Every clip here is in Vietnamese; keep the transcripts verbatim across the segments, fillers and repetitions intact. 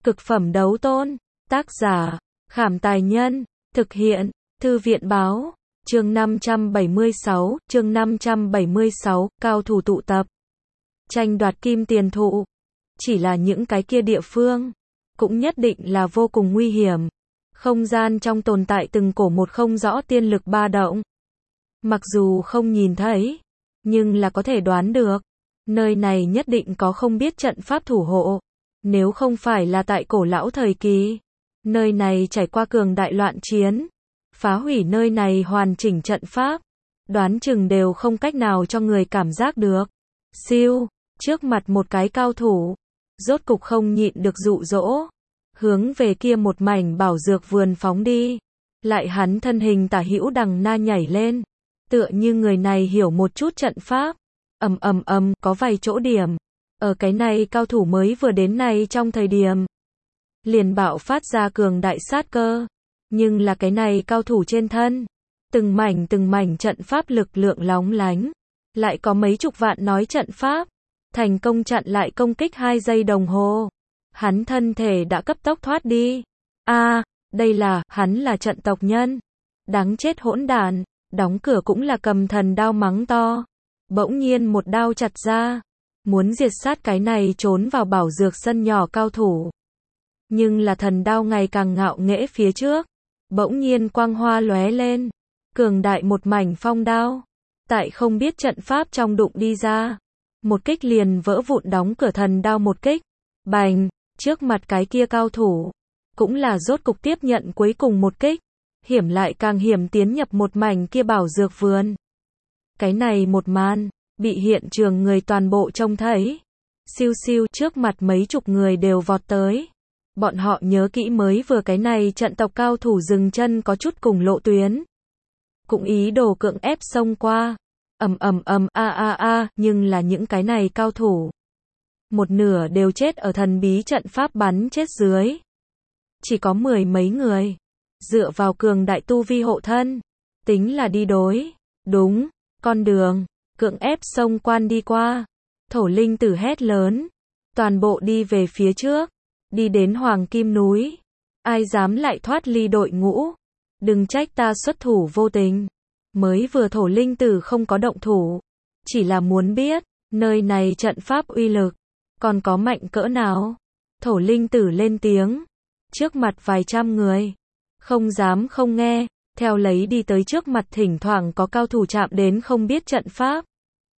Cực phẩm đấu tôn. Tác giả, Khảm Tài Nhân. Thực hiện, Thư viện Báo. Chương năm trăm bảy mươi sáu, chương năm trăm bảy mươi sáu, cao thủ tụ tập. Tranh đoạt kim tiền thụ. Chỉ là những cái kia địa phương, cũng nhất định là vô cùng nguy hiểm. Không gian trong tồn tại từng cổ một không rõ tiên lực ba động. Mặc dù không nhìn thấy, nhưng là có thể đoán được. Nơi này nhất định có không biết trận pháp thủ hộ. Nếu không phải là tại cổ lão thời kỳ, nơi này trải qua cường đại loạn chiến, phá hủy nơi này hoàn chỉnh trận pháp, đoán chừng đều không cách nào cho người cảm giác được. Siêu, trước mặt một cái cao thủ, rốt cục không nhịn được dụ dỗ, hướng về kia một mảnh bảo dược vườn phóng đi. Lại hắn thân hình tả hữu đằng na nhảy lên, tựa như người này hiểu một chút trận pháp. Ầm ầm ầm, có vài chỗ điểm. Ở cái này cao thủ mới vừa đến này trong thời điểm, liền bạo phát ra cường đại sát cơ. Nhưng là cái này cao thủ trên thân, từng mảnh từng mảnh trận pháp lực lượng lóng lánh. Lại có mấy chục vạn nói trận pháp, thành công chặn lại công kích hai giây đồng hồ. Hắn thân thể đã cấp tốc thoát đi. A, à, đây là, hắn là trận tộc nhân. Đáng chết hỗn đản, đóng cửa cũng là cầm thần đao mắng to. Bỗng nhiên một đao chặt ra, muốn diệt sát cái này trốn vào bảo dược sân nhỏ cao thủ. Nhưng là thần đao ngày càng ngạo nghễ phía trước, bỗng nhiên quang hoa lóe lên, cường đại một mảnh phong đao, tại không biết trận pháp trong đụng đi ra, một kích liền vỡ vụn đóng cửa thần đao một kích. Bành, trước mặt cái kia cao thủ, cũng là rốt cục tiếp nhận cuối cùng một kích, hiểm lại càng hiểm tiến nhập một mảnh kia bảo dược vườn. Cái này một màn, bị hiện trường người toàn bộ trông thấy. Siêu siêu, trước mặt mấy chục người đều vọt tới. Bọn họ nhớ kỹ mới vừa cái này trận tộc cao thủ dừng chân có chút cùng lộ tuyến. Cũng ý đồ cưỡng ép xông qua. Ầm ầm ầm, a a a, nhưng là những cái này cao thủ, một nửa đều chết ở thần bí trận pháp bắn chết dưới. Chỉ có mười mấy người, dựa vào cường đại tu vi hộ thân, tính là đi đối, đúng, con đường, cưỡng ép xông quan đi qua. Thổ linh tử hét lớn, toàn bộ đi về phía trước, đi đến Hoàng Kim núi. Ai dám lại thoát ly đội ngũ, đừng trách ta xuất thủ vô tình. Mới vừa thổ linh tử không có động thủ, chỉ là muốn biết, nơi này trận pháp uy lực, còn có mạnh cỡ nào. Thổ linh tử lên tiếng, trước mặt vài trăm người, không dám không nghe, theo lấy đi tới trước mặt thỉnh thoảng có cao thủ chạm đến không biết trận pháp.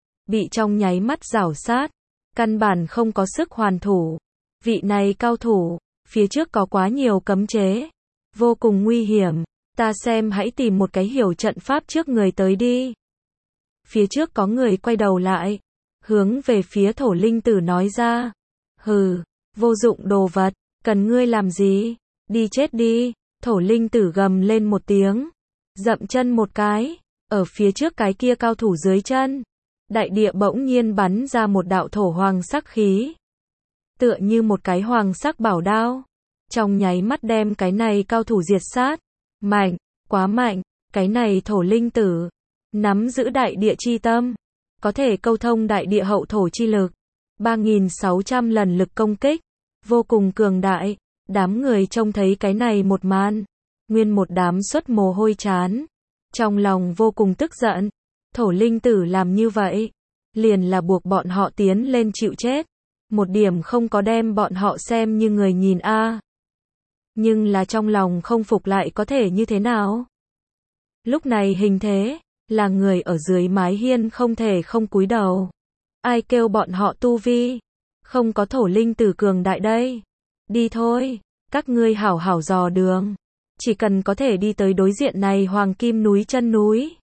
Bị trong nháy mắt rảo sát, căn bản không có sức hoàn thủ. Vị này cao thủ, phía trước có quá nhiều cấm chế, vô cùng nguy hiểm. Ta xem hãy tìm một cái hiểu trận pháp trước người tới đi. Phía trước có người quay đầu lại, hướng về phía thổ linh tử nói ra. Hừ, vô dụng đồ vật, cần ngươi làm gì? Đi chết đi. Thổ linh tử gầm lên một tiếng, dậm chân một cái, ở phía trước cái kia cao thủ dưới chân, đại địa bỗng nhiên bắn ra một đạo thổ hoàng sắc khí, tựa như một cái hoàng sắc bảo đao, trong nháy mắt đem cái này cao thủ diệt sát. Mạnh, quá mạnh, cái này thổ linh tử, nắm giữ đại địa chi tâm, có thể câu thông đại địa hậu thổ chi lực, ba nghìn sáu trăm lần lực công kích, vô cùng cường đại. Đám người trông thấy cái này một màn, nguyên một đám xuất mồ hôi chán, trong lòng vô cùng tức giận. Thổ linh tử làm như vậy, liền là buộc bọn họ tiến lên chịu chết, một điểm không có đem bọn họ xem như người nhìn a. À. Nhưng là trong lòng không phục lại có thể như thế nào? Lúc này hình thế, là người ở dưới mái hiên không thể không cúi đầu. Ai kêu bọn họ tu vi, không có thổ linh tử cường đại đây. Đi thôi, các ngươi hảo hảo dò đường. Chỉ cần có thể đi tới đối diện này Hoàng Kim núi chân núi,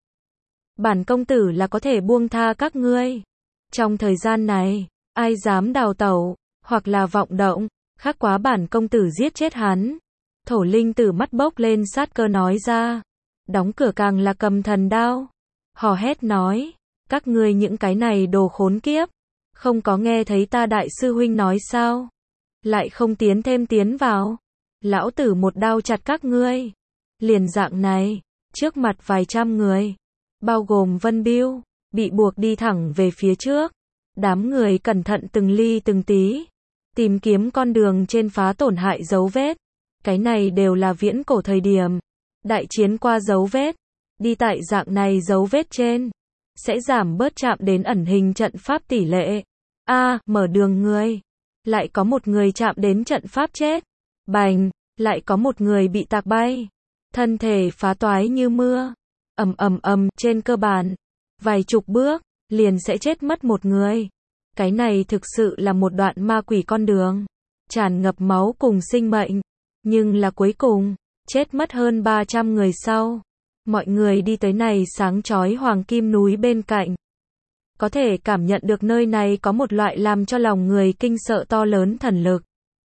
bản công tử là có thể buông tha các ngươi. Trong thời gian này, ai dám đào tẩu, hoặc là vọng động, khác quá bản công tử giết chết hắn. Thổ linh tử mắt bốc lên sát cơ nói ra. Đóng cửa càng là cầm thần đao, hò hét nói, các ngươi những cái này đồ khốn kiếp, không có nghe thấy ta đại sư huynh nói sao? Lại không tiến thêm tiến vào, lão tử một đao chặt các ngươi. Liền dạng này, trước mặt vài trăm người, bao gồm Vân Biêu, bị buộc đi thẳng về phía trước. Đám người cẩn thận từng ly từng tí, tìm kiếm con đường trên phá tổn hại dấu vết. Cái này đều là viễn cổ thời điểm. Đại chiến qua dấu vết. Đi tại dạng này dấu vết trên. Sẽ giảm bớt chạm đến ẩn hình trận pháp tỷ lệ. A, mở đường người. Lại có một người chạm đến trận pháp chết. Bành, lại có một người bị tạc bay. Thân thể phá toái như mưa. Ầm ầm ầm, trên cơ bản. Vài chục bước, liền sẽ chết mất một người. Cái này thực sự là một đoạn ma quỷ con đường. Tràn ngập máu cùng sinh mệnh. Nhưng là cuối cùng, chết mất hơn ba trăm người sau. Mọi người đi tới này sáng chói hoàng kim núi bên cạnh. Có thể cảm nhận được nơi này có một loại làm cho lòng người kinh sợ to lớn thần lực.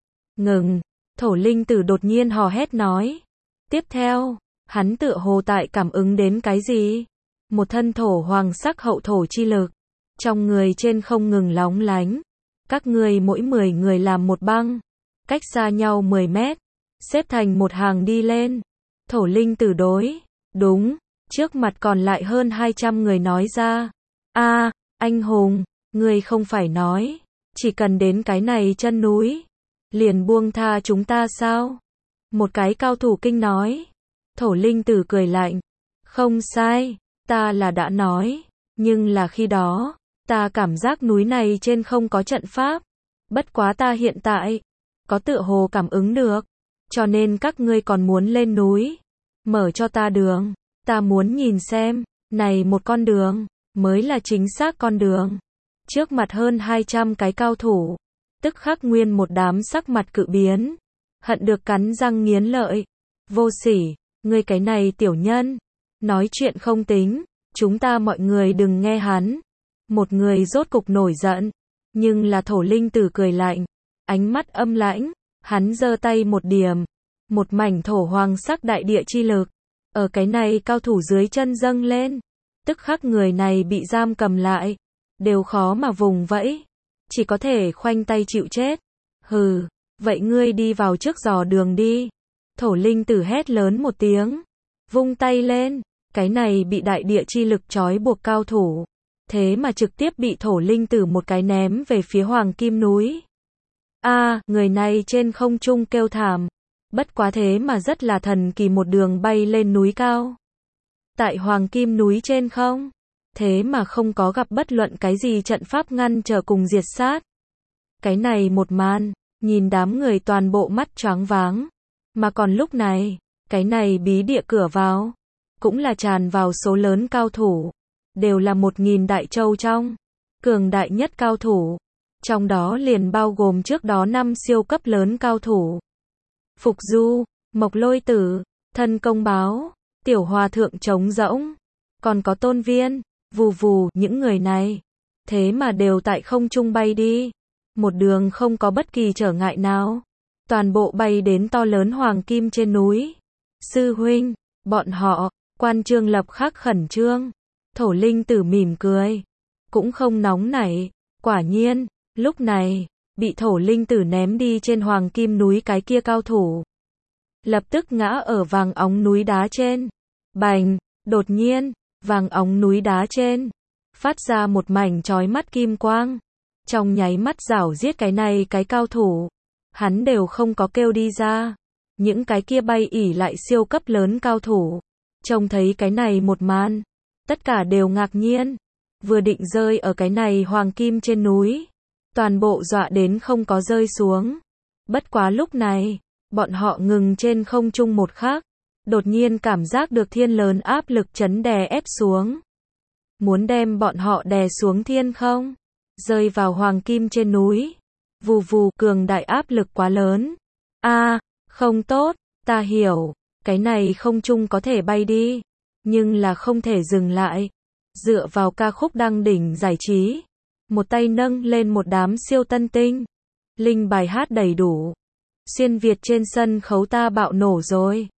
Ngừng, thổ linh tử đột nhiên hò hét nói. Tiếp theo, hắn tựa hồ tại cảm ứng đến cái gì? Một thân thổ hoàng sắc hậu thổ chi lực. Trong người trên không ngừng lóng lánh. Các người mỗi mười người làm một băng. Cách xa nhau mười mét. Xếp thành một hàng đi lên. Thổ linh tử đối. Đúng. Trước mặt còn lại hơn hai trăm người nói ra. A, anh hùng. Người không phải nói. Chỉ cần đến cái này chân núi. Liền buông tha chúng ta sao? Một cái cao thủ kinh nói. Thổ linh tử cười lạnh. Không sai. Ta là đã nói. Nhưng là khi đó. Ta cảm giác núi này trên không có trận pháp. Bất quá ta hiện tại. Có tựa hồ cảm ứng được. Cho nên các ngươi còn muốn lên núi. Mở cho ta đường. Ta muốn nhìn xem. Này một con đường. Mới là chính xác con đường. Trước mặt hơn hai trăm cái cao thủ. Tức khắc nguyên một đám sắc mặt cự biến. Hận được cắn răng nghiến lợi. Vô sỉ. Ngươi cái này tiểu nhân. Nói chuyện không tính. Chúng ta mọi người đừng nghe hắn. Một người rốt cục nổi giận. Nhưng là thổ linh tử cười lạnh. Ánh mắt âm lãnh. Hắn giơ tay một điểm. Một mảnh thổ hoàng sắc đại địa chi lực. Ở cái này cao thủ dưới chân dâng lên. Tức khắc người này bị giam cầm lại. Đều khó mà vùng vẫy. Chỉ có thể khoanh tay chịu chết. Hừ, vậy ngươi đi vào trước dò đường đi. Thổ linh tử hét lớn một tiếng. Vung tay lên. Cái này bị đại địa chi lực trói buộc cao thủ. Thế mà trực tiếp bị thổ linh tử một cái ném về phía hoàng kim núi. A, à, người này trên không trung kêu thảm. Bất quá thế mà rất là thần kỳ một đường bay lên núi cao. Tại hoàng kim núi trên không. Thế mà không có gặp bất luận cái gì trận pháp ngăn trở cùng diệt sát. Cái này một màn, nhìn đám người toàn bộ mắt choáng váng. Mà còn lúc này, cái này bí địa cửa vào, cũng là tràn vào số lớn cao thủ. Đều là một nghìn đại châu trong. Cường đại nhất cao thủ. Trong đó liền bao gồm trước đó năm siêu cấp lớn cao thủ. Phục Du, Mộc Lôi Tử, Thân Công Báo, Tiểu Hòa Thượng trống rỗng. Còn có Tôn Viên, Vù Vù, những người này. Thế mà đều tại không trung bay đi. Một đường không có bất kỳ trở ngại nào. Toàn bộ bay đến to lớn hoàng kim trên núi. Sư huynh, bọn họ, Quan Trương Lập khắc khẩn trương. Thổ linh tử mỉm cười. Cũng không nóng nảy. Quả nhiên, lúc này, bị thổ linh tử ném đi trên hoàng kim núi cái kia cao thủ. Lập tức ngã ở vàng óng núi đá trên. Bành, đột nhiên, vàng óng núi đá trên. Phát ra một mảnh chói mắt kim quang. Trong nháy mắt rảo giết cái này cái cao thủ. Hắn đều không có kêu đi ra. Những cái kia bay ỉ lại siêu cấp lớn cao thủ. Trông thấy cái này một màn. Tất cả đều ngạc nhiên. Vừa định rơi ở cái này hoàng kim trên núi. Toàn bộ dọa đến không có rơi xuống. Bất quá lúc này, bọn họ ngừng trên không trung một khắc. Đột nhiên cảm giác được thiên lớn áp lực chấn đè ép xuống. Muốn đem bọn họ đè xuống thiên không? Rơi vào hoàng kim trên núi. Vù vù, cường đại áp lực quá lớn. A, à, không tốt, ta hiểu. Cái này không trung có thể bay đi. Nhưng là không thể dừng lại. Dựa vào ca khúc đăng đỉnh giải trí. Một tay nâng lên một đám siêu tân tinh. Linh bài hát đầy đủ. Xuyên Việt trên sân khấu ta bạo nổ rồi.